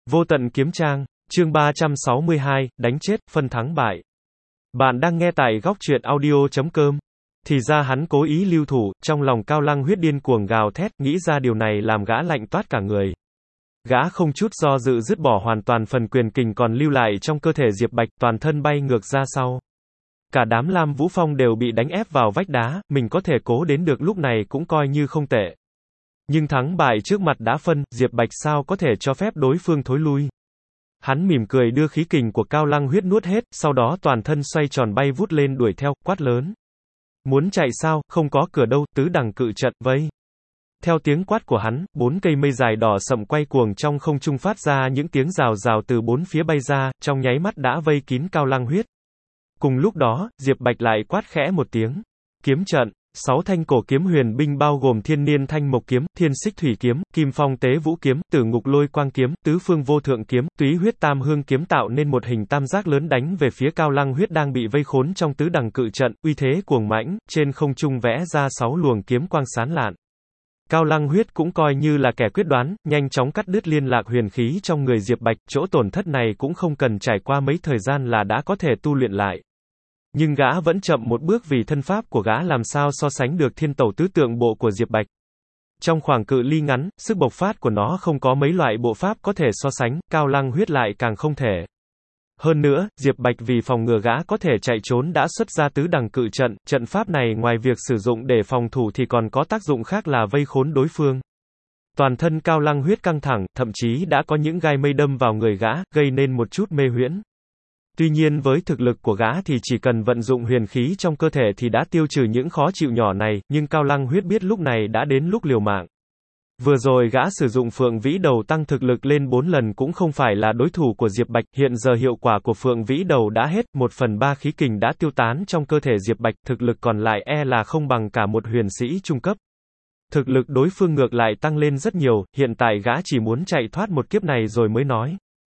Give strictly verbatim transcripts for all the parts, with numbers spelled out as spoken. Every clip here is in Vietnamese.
Vô tận kiếm trang, chương ba trăm sáu mươi hai, đánh chết, phân thắng bại. Bạn đang nghe tại góc truyện audio chấm com. Thì ra hắn cố ý lưu thủ, trong lòng Cao Lăng Huyết điên cuồng gào thét, nghĩ ra điều này làm gã lạnh toát cả người. Gã không chút do dự dứt bỏ hoàn toàn phần quyền kình còn lưu lại trong cơ thể Diệp Bạch, toàn thân bay ngược ra sau. Cả đám Lam Vũ Phong đều bị đánh ép vào vách đá, mình có thể cố đến được lúc này cũng coi như không tệ. Nhưng thắng bại trước mặt đã phân, Diệp Bạch sao có thể cho phép đối phương thối lui. Hắn mỉm cười đưa khí kình của Cao Lăng Huyết nuốt hết, sau đó toàn thân xoay tròn bay vút lên đuổi theo, quát lớn. Muốn chạy sao, không có cửa đâu, tứ đẳng cự trận, vây. Theo tiếng quát của hắn, bốn cây mây dài đỏ sậm quay cuồng trong không trung phát ra những tiếng rào rào từ bốn phía bay ra, trong nháy mắt đã vây kín Cao Lăng Huyết. Cùng lúc đó, Diệp Bạch lại quát khẽ một tiếng. Kiếm trận. Sáu thanh cổ kiếm huyền binh bao gồm thiên niên thanh mộc kiếm, thiên xích thủy kiếm, kim phong tế vũ kiếm, tử ngục lôi quang kiếm, tứ phương vô thượng kiếm, túy huyết tam hương kiếm tạo nên một hình tam giác lớn đánh về phía Cao Lăng Huyết đang bị vây khốn trong tứ đẳng cự trận, uy thế cuồng mãnh, trên không trung vẽ ra sáu luồng kiếm quang sáng lạn. Cao Lăng Huyết cũng coi như là kẻ quyết đoán, nhanh chóng cắt đứt liên lạc huyền khí trong người Diệp Bạch, chỗ tổn thất này cũng không cần trải qua mấy thời gian là đã có thể tu luyện lại. Nhưng gã vẫn chậm một bước vì thân pháp của gã làm sao so sánh được thiên tẩu tứ tượng bộ của Diệp Bạch. Trong khoảng cự ly ngắn, sức bộc phát của nó không có mấy loại bộ pháp có thể so sánh, Cao Lăng Huyết lại càng không thể. Hơn nữa, Diệp Bạch vì phòng ngừa gã có thể chạy trốn đã xuất ra tứ đẳng cự trận, trận pháp này ngoài việc sử dụng để phòng thủ thì còn có tác dụng khác là vây khốn đối phương. Toàn thân Cao Lăng Huyết căng thẳng, thậm chí đã có những gai mây đâm vào người gã, gây nên một chút mê huyễn. Tuy nhiên với thực lực của gã thì chỉ cần vận dụng huyền khí trong cơ thể thì đã tiêu trừ những khó chịu nhỏ này, nhưng Cao Lăng Huyết biết lúc này đã đến lúc liều mạng. Vừa rồi gã sử dụng Phượng Vĩ Đầu tăng thực lực lên bốn lần cũng không phải là đối thủ của Diệp Bạch, hiện giờ hiệu quả của Phượng Vĩ Đầu đã hết, một phần ba khí kình đã tiêu tán trong cơ thể Diệp Bạch, thực lực còn lại e là không bằng cả một huyền sĩ trung cấp. Thực lực đối phương ngược lại tăng lên rất nhiều, hiện tại gã chỉ muốn chạy thoát một kiếp này rồi mới nói.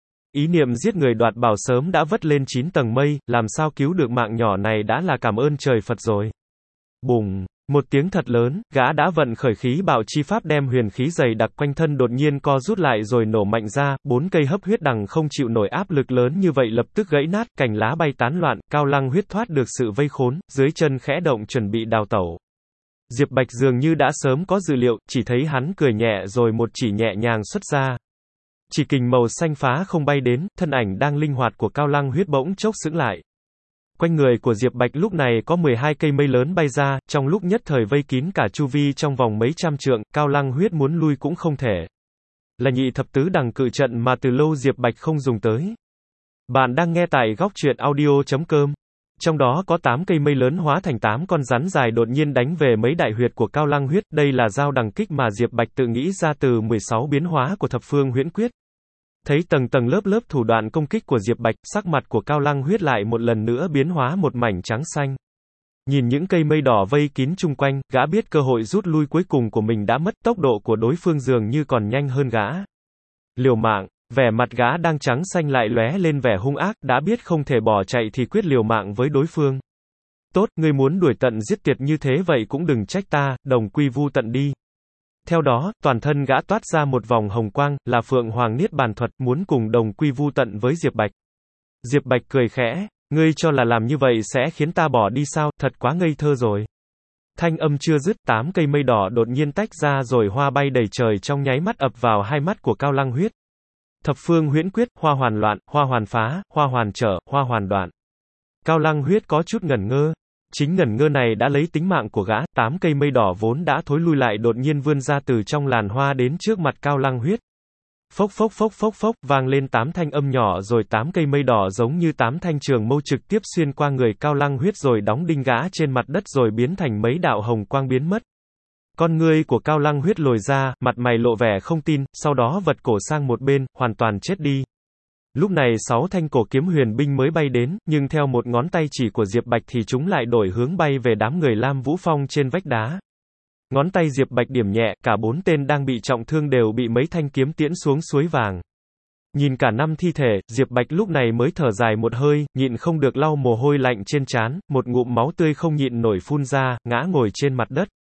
Ý niệm giết người đoạt bảo sớm đã vất lên chín tầng mây, làm sao cứu được mạng nhỏ này đã là cảm ơn trời Phật rồi. Bùng, một tiếng thật lớn, gã đã vận khởi khí bạo chi pháp đem huyền khí dày đặc quanh thân đột nhiên co rút lại rồi nổ mạnh ra, bốn cây hấp huyết đằng không chịu nổi áp lực lớn như vậy lập tức gãy nát, cành lá bay tán loạn, Cao Lăng Huyết thoát được sự vây khốn, dưới chân khẽ động chuẩn bị đào tẩu. Diệp Bạch dường như đã sớm có dự liệu, chỉ thấy hắn cười nhẹ rồi một chỉ nhẹ nhàng xuất ra. Chỉ kình màu xanh phá không bay đến, thân ảnh đang linh hoạt của Cao Lăng Huyết bỗng chốc sững lại. Quanh người của Diệp Bạch lúc này có mười hai cây mây lớn bay ra, trong lúc nhất thời vây kín cả chu vi trong vòng mấy trăm trượng, Cao Lăng Huyết muốn lui cũng không thể. Là nhị thập tứ đẳng cự trận mà từ lâu Diệp Bạch không dùng tới. Bạn đang nghe tại góc truyện audio chấm com. Trong đó có tám cây mây lớn hóa thành tám con rắn dài đột nhiên đánh về mấy đại huyệt của Cao Lăng Huyết, đây là giao đằng kích mà Diệp Bạch tự nghĩ ra từ mười sáu biến hóa của thập phương huyễn quyết. Thấy tầng tầng lớp lớp thủ đoạn công kích của Diệp Bạch, sắc mặt của Cao Lăng Huyết lại một lần nữa biến hóa một mảnh trắng xanh. Nhìn những cây mây đỏ vây kín chung quanh, gã biết cơ hội rút lui cuối cùng của mình đã mất, tốc độ của đối phương dường như còn nhanh hơn gã. Liều mạng, vẻ mặt gã đang trắng xanh lại lóe lên vẻ hung ác, đã biết không thể bỏ chạy thì quyết liều mạng với đối phương. Tốt, ngươi muốn đuổi tận giết tuyệt như thế vậy cũng đừng trách ta, đồng quy vu tận đi. Theo đó, toàn thân gã toát ra một vòng hồng quang, là Phượng Hoàng Niết Bàn thuật, muốn cùng đồng quy vu tận với Diệp Bạch. Diệp Bạch cười khẽ, ngươi cho là làm như vậy sẽ khiến ta bỏ đi sao, thật quá ngây thơ rồi. Thanh âm chưa dứt, tám cây mây đỏ đột nhiên tách ra rồi hoa bay đầy trời trong nháy mắt ập vào hai mắt của Cao Lăng Huyết. Thập phương huyễn quyết, hoa hoàn loạn, hoa hoàn phá, hoa hoàn trở, hoa hoàn đoạn. Cao Lăng Huyết có chút ngẩn ngơ. Chính ngẩn ngơ này đã lấy tính mạng của gã, tám cây mây đỏ vốn đã thối lui lại đột nhiên vươn ra từ trong làn hoa đến trước mặt Cao Lăng Huyết. Phốc phốc phốc phốc phốc, vang lên tám thanh âm nhỏ rồi tám cây mây đỏ giống như tám thanh trường mâu trực tiếp xuyên qua người Cao Lăng Huyết rồi đóng đinh gã trên mặt đất rồi biến thành mấy đạo hồng quang biến mất. Con ngươi của Cao Lăng Huyết lồi ra, mặt mày lộ vẻ không tin, sau đó vật cổ sang một bên, hoàn toàn chết đi. Lúc này sáu thanh cổ kiếm huyền binh mới bay đến, nhưng theo một ngón tay chỉ của Diệp Bạch thì chúng lại đổi hướng bay về đám người Lam Vũ Phong trên vách đá. Ngón tay Diệp Bạch điểm nhẹ, cả bốn tên đang bị trọng thương đều bị mấy thanh kiếm tiễn xuống suối vàng. Nhìn cả năm thi thể, Diệp Bạch lúc này mới thở dài một hơi, nhịn không được lau mồ hôi lạnh trên trán, một ngụm máu tươi không nhịn nổi phun ra, ngã ngồi trên mặt đất.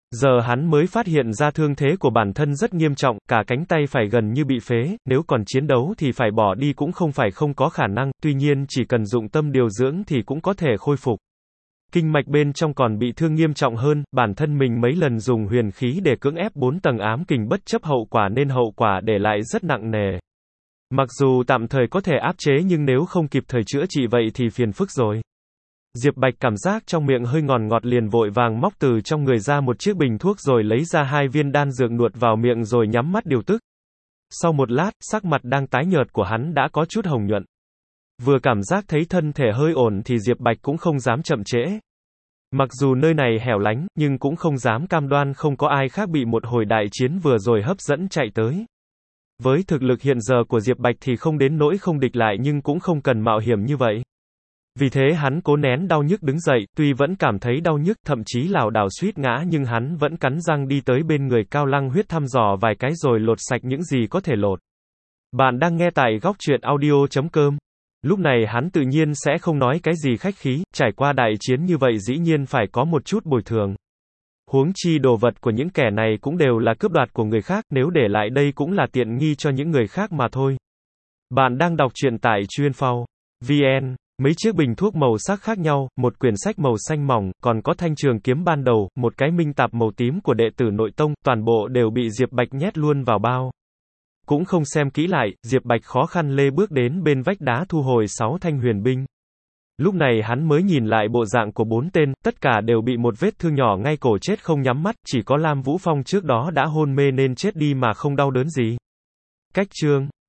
Giờ hắn mới phát hiện ra thương thế của bản thân rất nghiêm trọng, cả cánh tay phải gần như bị phế, nếu còn chiến đấu thì phải bỏ đi cũng không phải không có khả năng, tuy nhiên chỉ cần dụng tâm điều dưỡng thì cũng có thể khôi phục. Kinh mạch bên trong còn bị thương nghiêm trọng hơn, bản thân mình mấy lần dùng huyền khí để cưỡng ép bốn tầng ám kình bất chấp hậu quả nên hậu quả để lại rất nặng nề. Mặc dù tạm thời có thể áp chế nhưng nếu không kịp thời chữa trị vậy thì phiền phức rồi. Diệp Bạch cảm giác trong miệng hơi ngọt ngọt liền vội vàng móc từ trong người ra một chiếc bình thuốc rồi lấy ra hai viên đan dược nuốt vào miệng rồi nhắm mắt điều tức. Sau một lát, sắc mặt đang tái nhợt của hắn đã có chút hồng nhuận. Vừa cảm giác thấy thân thể hơi ổn thì Diệp Bạch cũng không dám chậm trễ. Mặc dù nơi này hẻo lánh, nhưng cũng không dám cam đoan không có ai khác bị một hồi đại chiến vừa rồi hấp dẫn chạy tới. Với thực lực hiện giờ của Diệp Bạch thì không đến nỗi không địch lại nhưng cũng không cần mạo hiểm như vậy. Vì thế hắn cố nén đau nhức đứng dậy, tuy vẫn cảm thấy đau nhức, thậm chí lảo đảo suýt ngã nhưng hắn vẫn cắn răng đi tới bên người Cao Lăng Huyết thăm dò vài cái rồi lột sạch những gì có thể lột. Bạn đang nghe tại góc truyện audio chấm com. Lúc này hắn tự nhiên sẽ không nói cái gì khách khí, trải qua đại chiến như vậy dĩ nhiên phải có một chút bồi thường. Huống chi đồ vật của những kẻ này cũng đều là cướp đoạt của người khác, nếu để lại đây cũng là tiện nghi cho những người khác mà thôi. Bạn đang đọc truyện tại chuyên.phau chấm vn. Mấy chiếc bình thuốc màu sắc khác nhau, một quyển sách màu xanh mỏng, còn có thanh trường kiếm ban đầu, một cái minh tạp màu tím của đệ tử nội tông, toàn bộ đều bị Diệp Bạch nhét luôn vào bao. Cũng không xem kỹ lại, Diệp Bạch khó khăn lê bước đến bên vách đá thu hồi sáu thanh huyền binh. Lúc này hắn mới nhìn lại bộ dạng của bốn tên, tất cả đều bị một vết thương nhỏ ngay cổ chết không nhắm mắt, chỉ có Lam Vũ Phong trước đó đã hôn mê nên chết đi mà không đau đớn gì. Cách chương